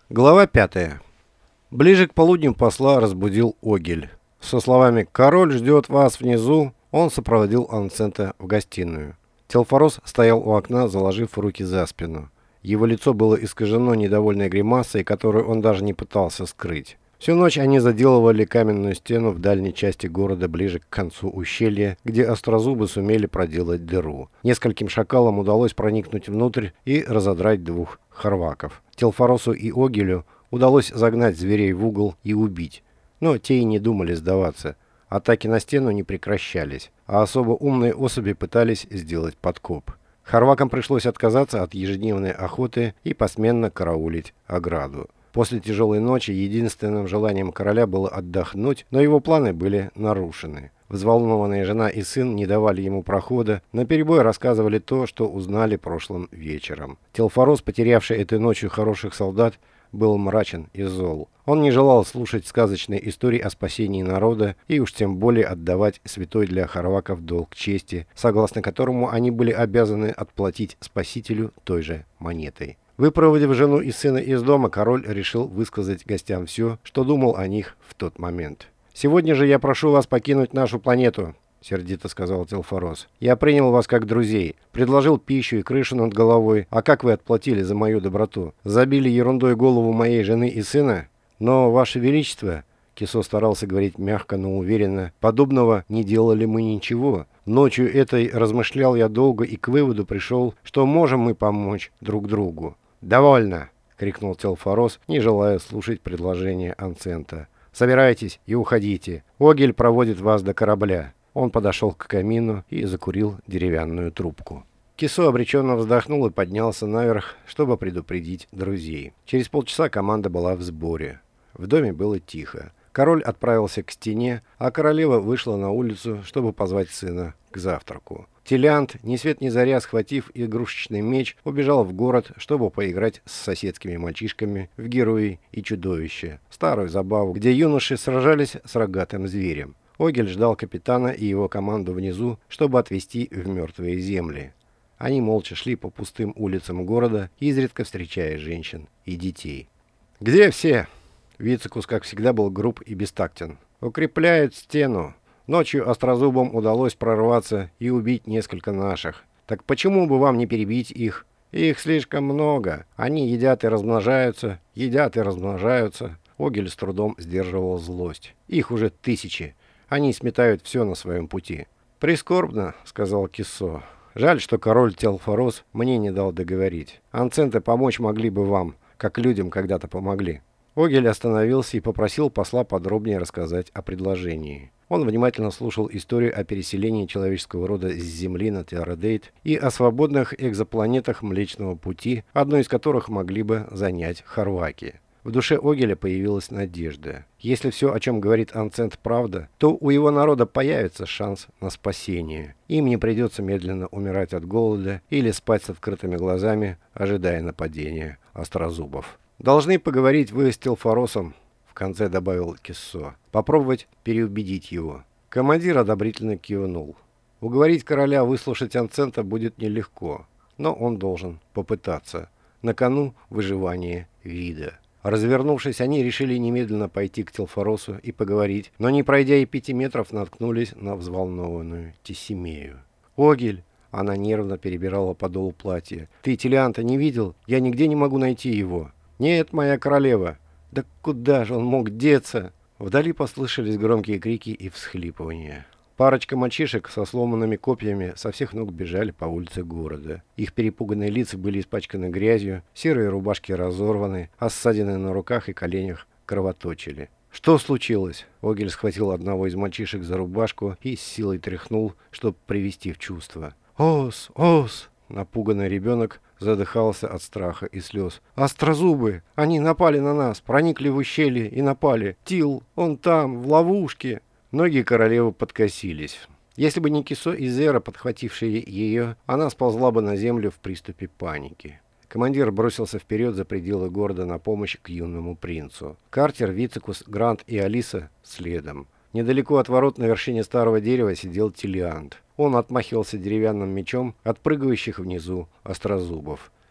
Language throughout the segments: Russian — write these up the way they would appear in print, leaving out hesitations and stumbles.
Глава 5. Ближе к полудню посла разбудил Огель. Со словами «Король ждет вас внизу», он сопроводил Анцента в гостиную. Телфорос стоял у окна, заложив руки за спину. Его лицо было искажено недовольной гримасой, которую он даже не пытался скрыть. Всю ночь они заделывали каменную стену в дальней части города ближе к концу ущелья, где острозубы сумели проделать дыру. Нескольким шакалам удалось проникнуть внутрь и разодрать двух хорваков. Телфоросу и Огелю удалось загнать зверей в угол и убить. Но те и не думали сдаваться. Атаки на стену не прекращались, а особо умные особи пытались сделать подкоп. Хорвакам пришлось отказаться от ежедневной охоты и посменно караулить ограду. После тяжелой ночи единственным желанием короля было отдохнуть, но его планы были нарушены. Взволнованная жена и сын не давали ему прохода, наперебой рассказывали то, что узнали прошлым вечером. Телфорос, потерявший этой ночью хороших солдат, был мрачен и зол. Он не желал слушать сказочные истории о спасении народа и уж тем более отдавать святой для хорваков долг чести, согласно которому они были обязаны отплатить спасителю той же монетой. Выпроводив жену и сына из дома, король решил высказать гостям все, что думал о них в тот момент. «Сегодня же я прошу вас покинуть нашу планету», — сердито сказал Телфорос. «Я принял вас как друзей, предложил пищу и крышу над головой. А как вы отплатили за мою доброту? Забили ерундой голову моей жены и сына? Но, ваше величество...» Кисо старался говорить мягко, но уверенно. «Подобного не делали мы ничего. Ночью этой размышлял я долго и к выводу пришел, что можем мы помочь друг другу». «Довольно!» — крикнул Телфорос, не желая слушать предложение Анцента. «Собирайтесь и уходите. Огель проводит вас до корабля». Он подошел к камину и закурил деревянную трубку. Кисо обреченно вздохнул и поднялся наверх, чтобы предупредить друзей. Через полчаса команда была в сборе. В доме было тихо. Король отправился к стене, а королева вышла на улицу, чтобы позвать сына к завтраку. Телиант, ни свет ни заря, схватив игрушечный меч, убежал в город, чтобы поиграть с соседскими мальчишками в герои и чудовище, старую забаву, где юноши сражались с рогатым зверем. Огель ждал капитана и его команду внизу, чтобы отвезти в мертвые земли. Они молча шли по пустым улицам города, изредка встречая женщин и детей. «Где все?» Вицикус, как всегда, был груб и бестактен. «Укрепляют стену. Ночью острозубам удалось прорваться и убить несколько наших. Так почему бы вам не перебить их? Их слишком много. Они едят и размножаются, едят и размножаются». Огель с трудом сдерживал злость. «Их уже тысячи. Они сметают все на своем пути». «Прискорбно», — сказал Кисо. «Жаль, что король Телфорос мне не дал договорить. Анценты помочь могли бы вам, как людям когда-то помогли». Огель остановился и попросил посла подробнее рассказать о предложении. Он внимательно слушал историю о переселении человеческого рода с Земли на Теородейт и о свободных экзопланетах Млечного Пути, одной из которых могли бы занять хорваки. В душе Огеля появилась надежда. Если все, о чем говорит Анцент, правда, то у его народа появится шанс на спасение. Им не придется медленно умирать от голода или спать с открытыми глазами, ожидая нападения острозубов. «Должны поговорить вы с Телфоросом», — в конце добавил Киссо. «Попробовать переубедить его». Командир одобрительно кивнул. Уговорить короля выслушать Анцента будет нелегко, но он должен попытаться. На кону выживание вида. Развернувшись, они решили немедленно пойти к Телфоросу и поговорить, но не пройдя и 5 метров, наткнулись на взволнованную Тесимею. «Огель!» — она нервно перебирала подол платья. «Ты Телианта не видел? Я нигде не могу найти его». «Нет, моя королева!» «Да куда же он мог деться?» Вдали послышались громкие крики и всхлипывания. Парочка мальчишек со сломанными копьями со всех ног бежали по улице города. Их перепуганные лица были испачканы грязью, серые рубашки разорваны, а ссадины на руках и коленях кровоточили. «Что случилось?» Огель схватил одного из мальчишек за рубашку и с силой тряхнул, чтобы привести в чувство. «Ос! Ос!» Напуганный ребенок задыхался от страха и слез. «Острозубы! Они напали на нас, проникли в ущелье и напали! Тил, он там, в ловушке!» Ноги королевы подкосились. Если бы не Кисо и Зера, подхватившие ее, она сползла бы на землю в приступе паники. Командир бросился вперед за пределы города на помощь к юному принцу. Картер, Вицикус, Грант и Алиса следом. Недалеко от ворот на вершине старого дерева сидел Телиант. Он отмахивался деревянным мечом от прыгающих внизу острозубов.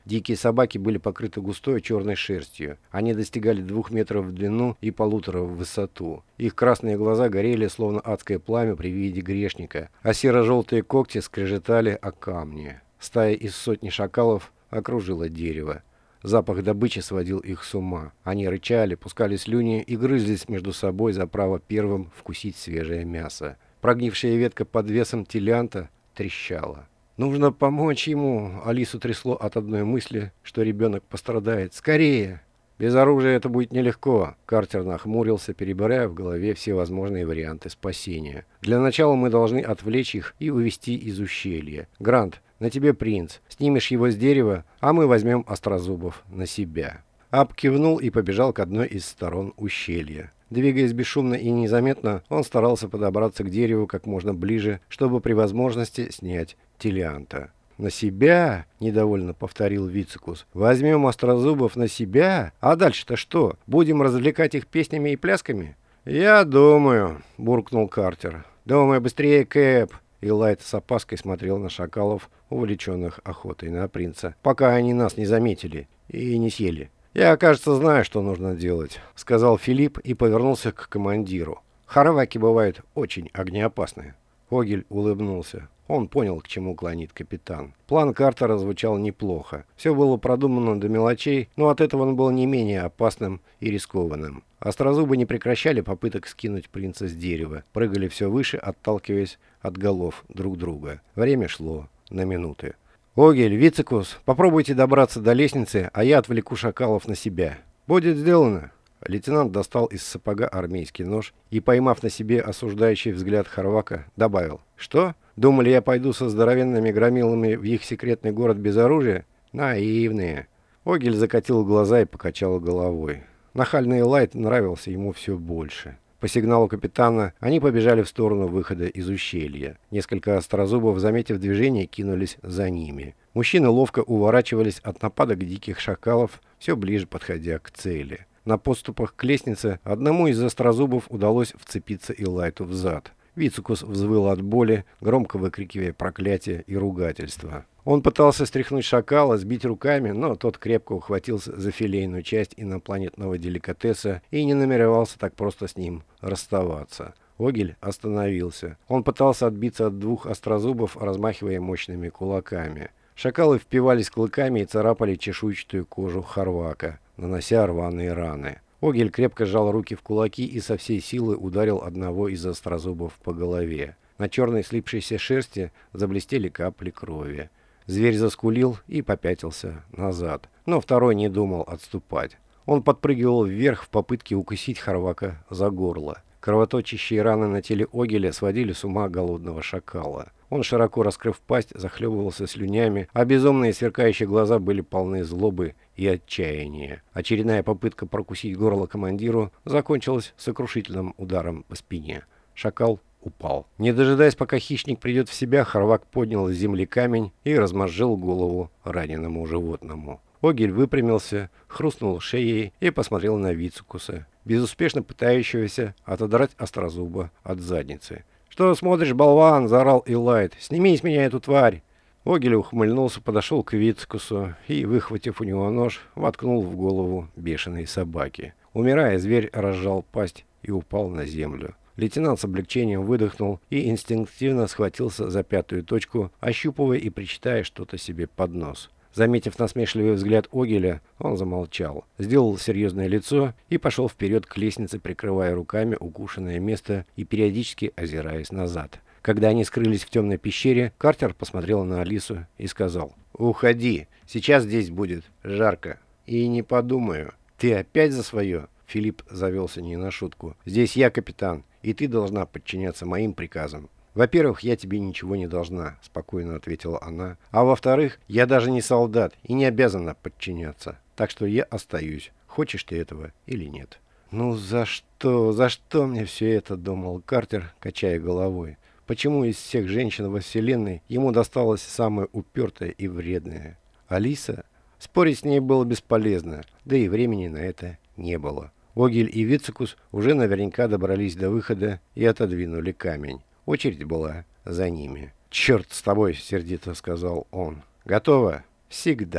Дикие собаки были покрыты густой черной шерстью. Они достигали 2 метров в длину и 1,5 в высоту. Их красные глаза горели, словно адское пламя при виде грешника, а серо-желтые когти скрежетали о камни. Стая из сотни шакалов окружила дерево. Запах добычи сводил их с ума. Они рычали, пускали слюни и грызлись между собой за право первым вкусить свежее мясо. Прогнившая ветка под весом телянта трещала. «Нужно помочь ему!» Алису трясло от одной мысли, что ребенок пострадает. «Скорее!» «Без оружия это будет нелегко», — Картер нахмурился, перебирая в голове все возможные варианты спасения. «Для начала мы должны отвлечь их и увести из ущелья. Грант, на тебе принц. Снимешь его с дерева, а мы возьмем острозубов на себя». Аб кивнул и побежал к одной из сторон ущелья. Двигаясь бесшумно и незаметно, он старался подобраться к дереву как можно ближе, чтобы при возможности снять Телианта. «На себя?» — недовольно повторил Вицикус. «Возьмем острозубов на себя? А дальше-то что? Будем развлекать их песнями и плясками?» «Я думаю», — буркнул Картер. «Думай быстрее, Кэп!» И Лайт с опаской смотрел на шакалов, увлеченных охотой на принца, пока они нас не заметили и не съели. «Я, кажется, знаю, что нужно делать», — сказал Филипп и повернулся к командиру. «Хорваки бывают очень огнеопасные». Огель улыбнулся. Он понял, к чему клонит капитан. План Картера звучал неплохо. Все было продумано до мелочей, но от этого он был не менее опасным и рискованным. Острозубы не прекращали попыток скинуть принца с дерева. Прыгали все выше, отталкиваясь от голов друг друга. Время шло на минуты. «Огель, Вицикус, попробуйте добраться до лестницы, а я отвлеку шакалов на себя». «Будет сделано». Лейтенант достал из сапога армейский нож и, поймав на себе осуждающий взгляд Хорвака, добавил: «Что? Думали, я пойду со здоровенными громилами в их секретный город без оружия? Наивные». Огель закатил глаза и покачал головой. Нахальный Лайт нравился ему все больше. По сигналу капитана они побежали в сторону выхода из ущелья. Несколько острозубов, заметив движение, кинулись за ними. Мужчины ловко уворачивались от нападок диких шакалов, все ближе подходя к цели. На подступах к лестнице одному из острозубов удалось вцепиться Илайту в зад. Вицикус взвыл от боли, громко выкрикивая проклятия и ругательства. Он пытался стряхнуть шакала, сбить руками, но тот крепко ухватился за филейную часть инопланетного деликатеса и не намеревался так просто с ним расставаться. Огель остановился. Он пытался отбиться от двух острозубов, размахивая мощными кулаками. Шакалы впивались клыками и царапали чешуйчатую кожу Хорвака, нанося рваные раны. Огель крепко сжал руки в кулаки и со всей силы ударил одного из острозубов по голове. На черной слипшейся шерсти заблестели капли крови. Зверь заскулил и попятился назад, но второй не думал отступать. Он подпрыгивал вверх в попытке укусить Хорвака за горло. Кровоточащие раны на теле Огеля сводили с ума голодного шакала. Он, широко раскрыв пасть, захлебывался слюнями, а безумные сверкающие глаза были полны злобы и отчаяния. Очередная попытка прокусить горло командиру закончилась сокрушительным ударом по спине. Шакал упал. Не дожидаясь, пока хищник придет в себя, Хорвак поднял с земли камень и размозжил голову раненому животному. Огель выпрямился, хрустнул шеей и посмотрел на Вицикуса, безуспешно пытающегося отодрать острозуба от задницы. «Что смотришь, болван?» — заорал Илайт. «Сними с меня эту тварь!» Огель ухмыльнулся, подошел к Вицикусу и, выхватив у него нож, воткнул в голову бешеной собаки. Умирая, зверь разжал пасть и упал на землю. Лейтенант с облегчением выдохнул и инстинктивно схватился за пятую точку, ощупывая и причитая что-то себе под нос. Заметив насмешливый взгляд Огеля, он замолчал, сделал серьезное лицо и пошел вперед к лестнице, прикрывая руками укушенное место и периодически озираясь назад. Когда они скрылись в темной пещере, Картер посмотрел на Алису и сказал: «Уходи, сейчас здесь будет жарко». «И не подумаю. Ты опять за свое?» Филипп завелся не на шутку. «Здесь я капитан, и ты должна подчиняться моим приказам». «Во-первых, я тебе ничего не должна», — спокойно ответила она. «А во-вторых, я даже не солдат и не обязана подчиняться. Так что я остаюсь, хочешь ты этого или нет». «Ну за что? За что мне все это?» — думал Картер, качая головой. «Почему из всех женщин во Вселенной ему досталась самая упертая и вредная? Алиса?» Спорить с ней было бесполезно, да и времени на это не было. Огель и Вицикус уже наверняка добрались до выхода и отодвинули камень. Очередь была за ними. «Черт с тобой!» — сердито сказал он. «Готово? Всегда!»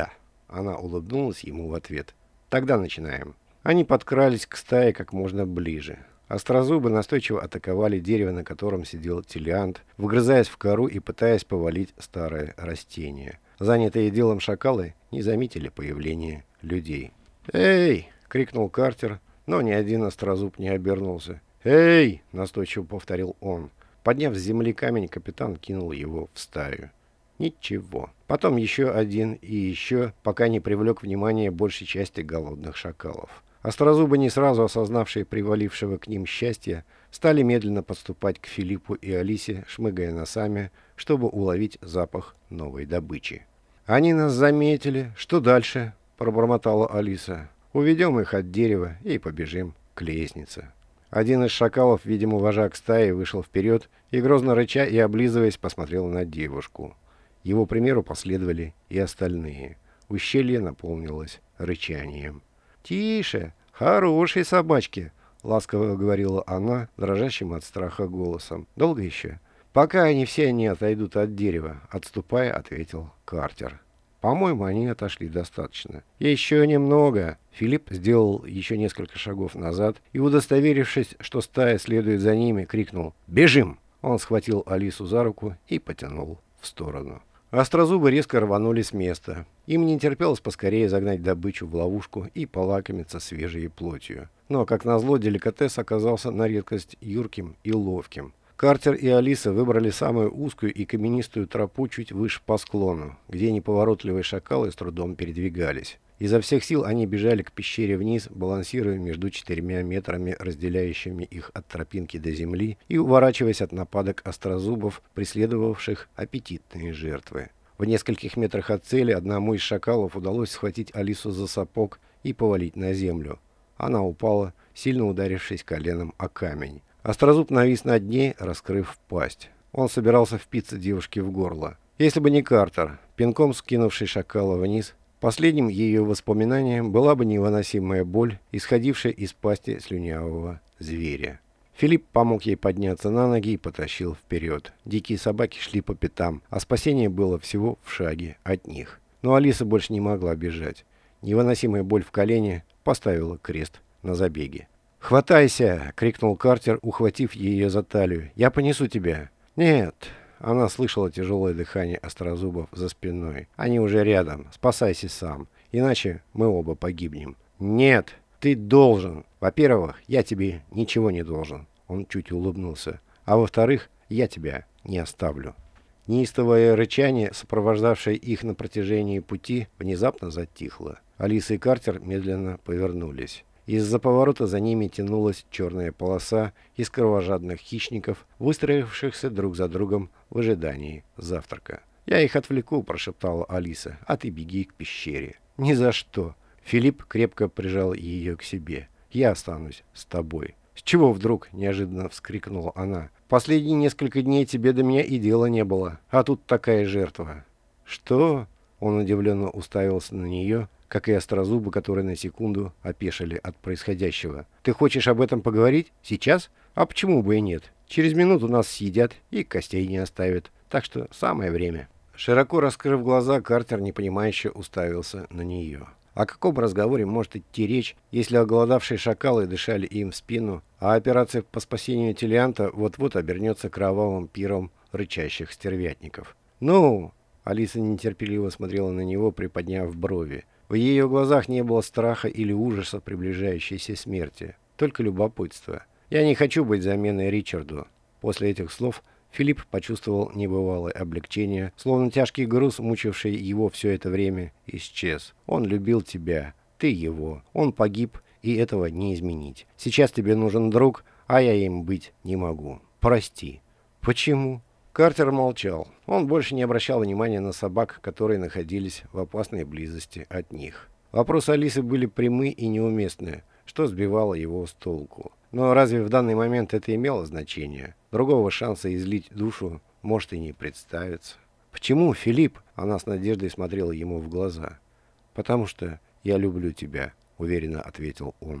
Она улыбнулась ему в ответ. «Тогда начинаем». Они подкрались к стае как можно ближе. Острозубы настойчиво атаковали дерево, на котором сидел Телиант, вгрызаясь в кору и пытаясь повалить старое растение. Занятые делом шакалы не заметили появления людей. «Эй!» — крикнул Картер, но ни один острозуб не обернулся. «Эй!» — настойчиво повторил он. Подняв с земли камень, капитан кинул его в стаю. Ничего. Потом еще один и еще, пока не привлек внимание большей части голодных шакалов. Острозубы, не сразу осознавшие привалившего к ним счастья, стали медленно подступать к Филиппу и Алисе, шмыгая носами, чтобы уловить запах новой добычи. «Они нас заметили. Что дальше?» — пробормотала Алиса. «Уведем их от дерева и побежим к лестнице». Один из шакалов, видимо, вожак стаи, вышел вперед и, грозно рыча и облизываясь, посмотрел на девушку. Его примеру последовали и остальные. Ущелье наполнилось рычанием. «Тише! Хорошие собачки!» — ласково говорила она, дрожащим от страха голосом. «Долго еще?» «Пока они все не отойдут от дерева», — отступая, ответил Картер. «По-моему, они отошли достаточно». «Еще немного». Филипп сделал еще несколько шагов назад и, удостоверившись, что стая следует за ними, крикнул «Бежим!». Он схватил Алису за руку и потянул в сторону. Острозубы резко рванули с места. Им не терпелось поскорее загнать добычу в ловушку и полакомиться свежей плотью. Но, как назло, деликатес оказался на редкость юрким и ловким. Картер и Алиса выбрали самую узкую и каменистую тропу чуть выше по склону, где неповоротливые шакалы с трудом передвигались. Изо всех сил они бежали к пещере вниз, балансируя между 4 метрами, разделяющими их от тропинки до земли, и уворачиваясь от нападок острозубов, преследовавших аппетитные жертвы. В нескольких метрах от цели одному из шакалов удалось схватить Алису за сапог и повалить на землю. Она упала, сильно ударившись коленом о камень. Острозуб навис над ней, раскрыв пасть. Он собирался впиться девушке в горло. Если бы не Картер, пинком скинувший шакала вниз, последним ее воспоминанием была бы невыносимая боль, исходившая из пасти слюнявого зверя. Филипп помог ей подняться на ноги и потащил вперед. Дикие собаки шли по пятам, а спасение было всего в шаге от них. Но Алиса больше не могла бежать. Невыносимая боль в колене поставила крест на забеге. «Хватайся!» — крикнул Картер, ухватив ее за талию. «Я понесу тебя!» «Нет!» — она слышала тяжелое дыхание острозубов за спиной. «Они уже рядом. Спасайся сам. Иначе мы оба погибнем». «Нет! Ты должен! Во-первых, я тебе ничего не должен!» Он чуть улыбнулся. «А во-вторых, я тебя не оставлю». Неистовое рычание, сопровождавшее их на протяжении пути, внезапно затихло. Алиса и Картер медленно повернулись. Из-за поворота за ними тянулась черная полоса из кровожадных хищников, выстроившихся друг за другом в ожидании завтрака. «Я их отвлеку», — прошептала Алиса, — «а ты беги к пещере». «Ни за что». Филипп крепко прижал ее к себе. «Я останусь с тобой». «С чего вдруг?» — неожиданно вскрикнула она. «Последние несколько дней тебе до меня и дела не было, а тут такая жертва». «Что?» — он удивленно уставился на нее, как и острозубы, которые на секунду опешили от происходящего. «Ты хочешь об этом поговорить? Сейчас? А почему бы и нет? Через минуту нас съедят и костей не оставят. Так что самое время». Широко раскрыв глаза, Картер непонимающе уставился на нее. О каком разговоре может идти речь, если оголодавшие шакалы дышали им в спину, а операция по спасению Телианта вот-вот обернется кровавым пиром рычащих стервятников? «Ну!» — Алиса нетерпеливо смотрела на него, приподняв брови. В ее глазах не было страха или ужаса приближающейся смерти, только любопытство. «Я не хочу быть заменой Ричарду». После этих слов Филипп почувствовал небывалое облегчение, словно тяжкий груз, мучивший его все это время, исчез. Он любил тебя, ты его. Он погиб, и этого не изменить. Сейчас тебе нужен друг, а я им быть не могу. Прости. Почему? Картер молчал. Он больше не обращал внимания на собак, которые находились в опасной близости от них. Вопросы Алисы были прямы и неуместны, что сбивало его с толку. Но разве в данный момент это имело значение? Другого шанса излить душу может и не представиться. «Почему, Филипп?» — она с надеждой смотрела ему в глаза. «Потому что я люблю тебя», — уверенно ответил он.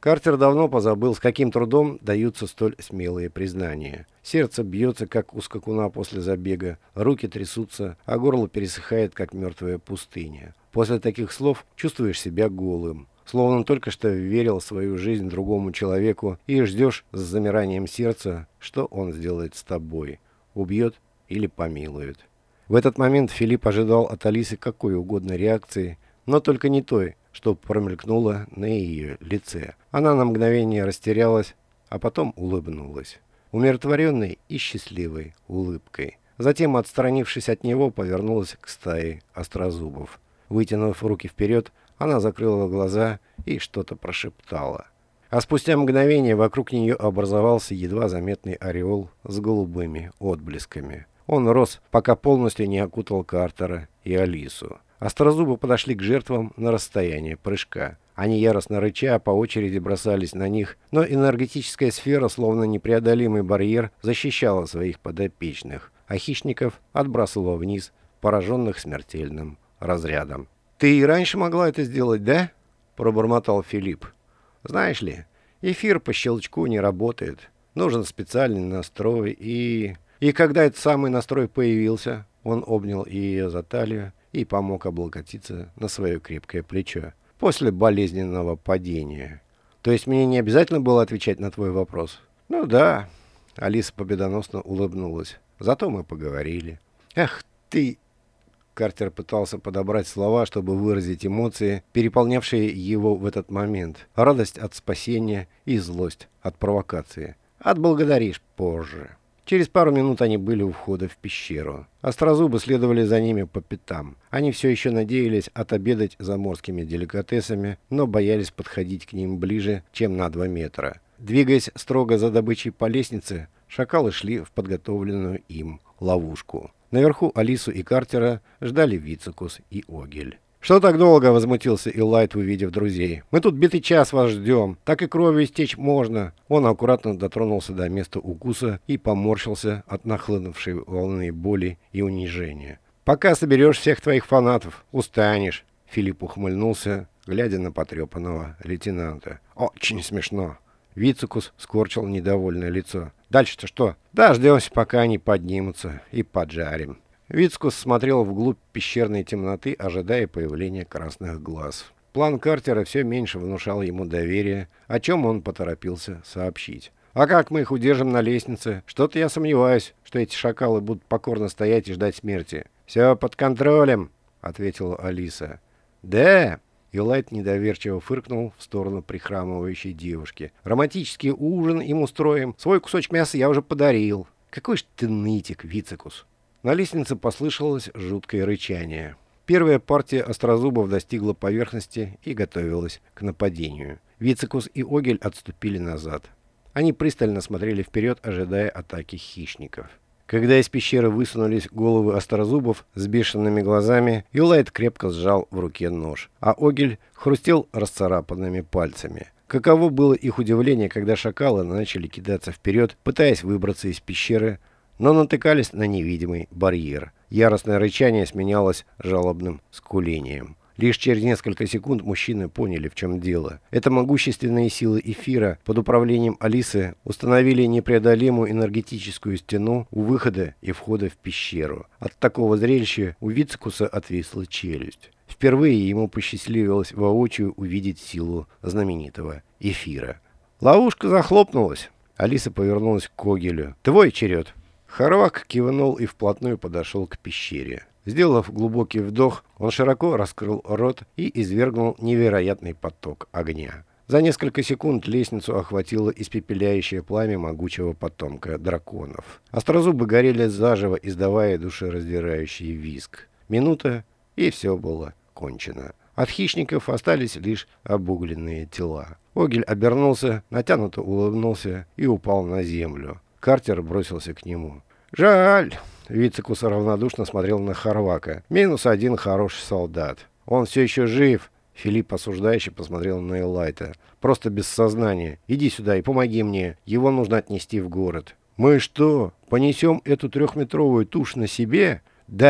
Картер давно позабыл, с каким трудом даются столь смелые признания. Сердце бьется, как у скакуна после забега, руки трясутся, а горло пересыхает, как мертвая пустыня. После таких слов чувствуешь себя голым, словно только что верил свою жизнь другому человеку и ждешь с замиранием сердца, что он сделает с тобой, убьет или помилует. В этот момент Филипп ожидал от Алисы какой угодно реакции, но только не той, что промелькнуло на ее лице. Она на мгновение растерялась, а потом улыбнулась. Умиротворенной и счастливой улыбкой. Затем, отстранившись от него, повернулась к стае острозубов. Вытянув руки вперед, она закрыла глаза и что-то прошептала. А спустя мгновение вокруг нее образовался едва заметный ореол с голубыми отблесками. Он рос, пока полностью не окутал Картера и Алису. Острозубы подошли к жертвам на расстояние прыжка. Они яростно рыча по очереди бросались на них, но энергетическая сфера, словно непреодолимый барьер, защищала своих подопечных, а хищников отбрасывала вниз, пораженных смертельным разрядом. «Ты и раньше могла это сделать, да?» – пробормотал Филипп. «Знаешь ли, эфир по щелчку не работает. Нужен специальный настрой и когда этот самый настрой появился, он обнял ее за талию и помог облокотиться на свое крепкое плечо. После болезненного падения. То есть мне не обязательно было отвечать на твой вопрос? Ну да. Алиса победоносно улыбнулась. Зато мы поговорили. Эх ты... Картер пытался подобрать слова, чтобы выразить эмоции, переполнявшие его в этот момент. Радость от спасения и злость от провокации. Отблагодаришь позже. Через пару минут они были у входа в пещеру. Острозубы следовали за ними по пятам. Они все еще надеялись отобедать заморскими деликатесами, но боялись подходить к ним ближе, чем на 2 метра. Двигаясь строго за добычей по лестнице, шакалы шли в подготовленную им ловушку. Наверху Алису и Картера ждали Вицекус и Огель. «Что так долго?» — возмутился Элайт, увидев друзей. «Мы тут битый час вас ждем. Так и кровью истечь можно». Он аккуратно дотронулся до места укуса и поморщился от нахлынувшей волны боли и унижения. «Пока соберешь всех твоих фанатов, устанешь». Филипп ухмыльнулся, глядя на потрепанного лейтенанта. «Очень смешно». Вицекус скорчил недовольное лицо. «Дальше-то что?» «Дождемся, пока они поднимутся, и поджарим». Вицекус смотрел вглубь пещерной темноты, ожидая появления красных глаз. План Картера все меньше внушал ему доверие, о чем он поторопился сообщить. «А как мы их удержим на лестнице? Что-то я сомневаюсь, что эти шакалы будут покорно стоять и ждать смерти». «Все под контролем», — ответила Алиса. «Да?» — Элайт недоверчиво фыркнул в сторону прихрамывающей девушки. «Романтический ужин им устроим. Свой кусочек мяса я уже подарил». «Какой ж ты нытик, Вицекус!» На лестнице послышалось жуткое рычание. Первая партия острозубов достигла поверхности и готовилась к нападению. Вицекус и Огель отступили назад. Они пристально смотрели вперед, ожидая атаки хищников. Когда из пещеры высунулись головы острозубов с бешеными глазами, Юлайт крепко сжал в руке нож, а Огель хрустел расцарапанными пальцами. Каково было их удивление, когда шакалы начали кидаться вперед, пытаясь выбраться из пещеры, но натыкались на невидимый барьер. Яростное рычание сменялось жалобным скулением. Лишь через несколько секунд мужчины поняли, в чем дело. Это могущественные силы эфира под управлением Алисы установили непреодолимую энергетическую стену у выхода и входа в пещеру. От такого зрелища у Вицекуса отвисла челюсть. Впервые ему посчастливилось воочию увидеть силу знаменитого эфира. Ловушка захлопнулась. Алиса повернулась к Огелю. «Твой черед!» Хорвак кивнул и вплотную подошел к пещере. Сделав глубокий вдох, он широко раскрыл рот и извергнул невероятный поток огня. За несколько секунд лестницу охватило испепеляющее пламя могучего потомка драконов. Острозубы горели заживо, издавая душераздирающий визг. Минута, и все было кончено. От хищников остались лишь обугленные тела. Огель обернулся, натянуто улыбнулся и упал на землю. Картер бросился к нему. «Жаль!» — Вицекус равнодушно смотрел на Хорвака. «-1 хороший солдат. Он все еще жив!» Филипп осуждающе посмотрел на Элайта. «Просто без сознания. Иди сюда и помоги мне. Его нужно отнести в город». «Мы что, понесем эту 3-метровую тушь на себе?» «Да!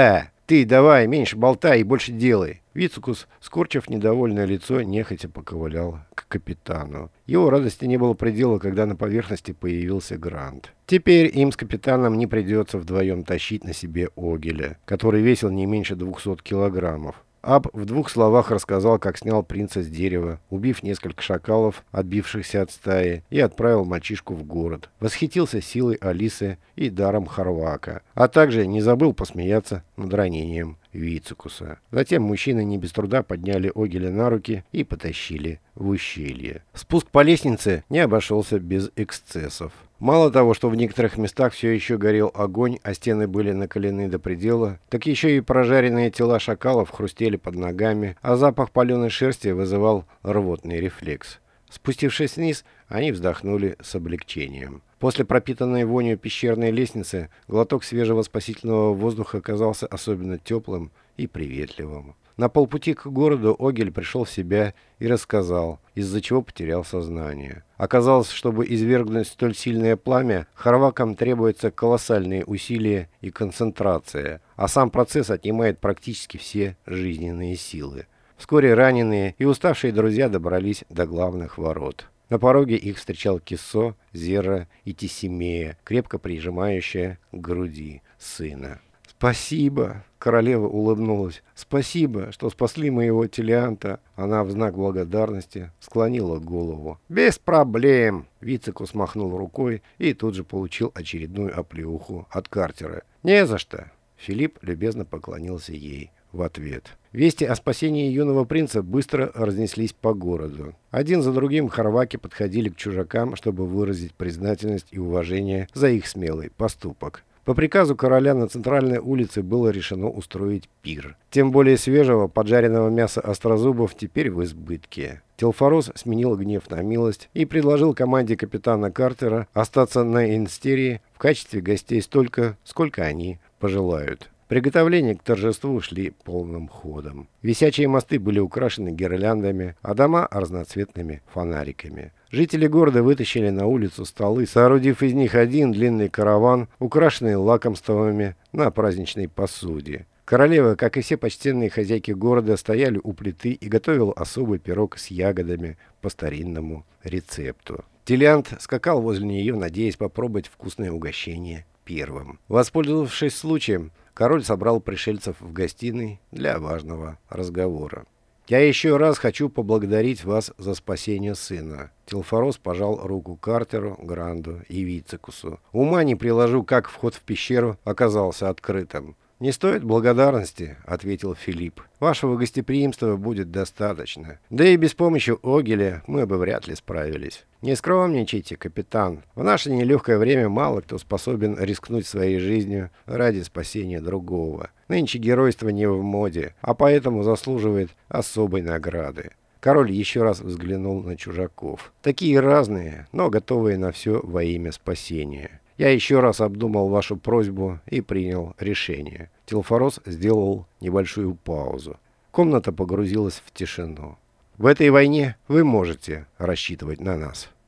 Ты давай, меньше болтай и больше делай. Вицикус, скорчив недовольное лицо, нехотя поковылял к капитану. Его радости не было предела, когда на поверхности появился Грант. Теперь им с капитаном не придется вдвоем тащить на себе Огеля, который весил не меньше 200 килограммов. Аб в двух словах рассказал, как снял принца с дерева, убив несколько шакалов, отбившихся от стаи, и отправил мальчишку в город. Восхитился силой Алисы и даром Хорвака, а также не забыл посмеяться над ранением Вицикуса. Затем мужчины не без труда подняли Огеля на руки и потащили в ущелье. Спуск по лестнице не обошелся без эксцессов. Мало того, что в некоторых местах все еще горел огонь, а стены были накалены до предела, так еще и прожаренные тела шакалов хрустели под ногами, а запах паленой шерсти вызывал рвотный рефлекс. Спустившись вниз, они вздохнули с облегчением. После пропитанной вонью пещерной лестницы глоток свежего спасительного воздуха оказался особенно теплым и приветливым. На полпути к городу Огель пришел в себя и рассказал, из-за чего потерял сознание. Оказалось, чтобы извергнуть столь сильное пламя, хорвакам требуются колоссальные усилия и концентрация, а сам процесс отнимает практически все жизненные силы. Вскоре раненые и уставшие друзья добрались до главных ворот. На пороге их встречал Киссо, Зерра и Тесемея, крепко прижимающая к груди сына. «Спасибо!» — королева улыбнулась. «Спасибо, что спасли моего Телианта!» Она в знак благодарности склонила голову. «Без проблем!» — Вицикус махнул рукой и тут же получил очередную оплеуху от Картера. «Не за что!» Филипп любезно поклонился ей в ответ. Вести о спасении юного принца быстро разнеслись по городу. Один за другим хорваки подходили к чужакам, чтобы выразить признательность и уважение за их смелый поступок. По приказу короля на центральной улице было решено устроить пир. Тем более свежего поджаренного мяса острозубов теперь в избытке. Телфорос сменил гнев на милость и предложил команде капитана Картера остаться на Инстерии в качестве гостей столько, сколько они пожелают. Приготовления к торжеству шли полным ходом. Висячие мосты были украшены гирляндами, а дома разноцветными фонариками. Жители города вытащили на улицу столы, соорудив из них один длинный караван, украшенный лакомствами на праздничной посуде. Королева, как и все почтенные хозяйки города, стояли у плиты и готовила особый пирог с ягодами по старинному рецепту. Телиант скакал возле нее, надеясь попробовать вкусное угощение первым. Воспользовавшись случаем, король собрал пришельцев в гостиной для важного разговора. «Я еще раз хочу поблагодарить вас за спасение сына». Телфорос пожал руку Картеру, Гранду и Вицикусу. «Ума не приложу, как вход в пещеру оказался открытым». «Не стоит благодарности», — ответил Филипп. «Вашего гостеприимства будет достаточно. Да и без помощи Огеля мы бы вряд ли справились. Не скромничайте, капитан. В наше нелегкое время мало кто способен рискнуть своей жизнью ради спасения другого. Нынче геройство не в моде, а поэтому заслуживает особой награды». Король еще раз взглянул на чужаков. Такие разные, но готовые на все во имя спасения. «Я еще раз обдумал вашу просьбу и принял решение». Телфорос сделал небольшую паузу. Комната погрузилась в тишину. «В этой войне вы можете рассчитывать на нас».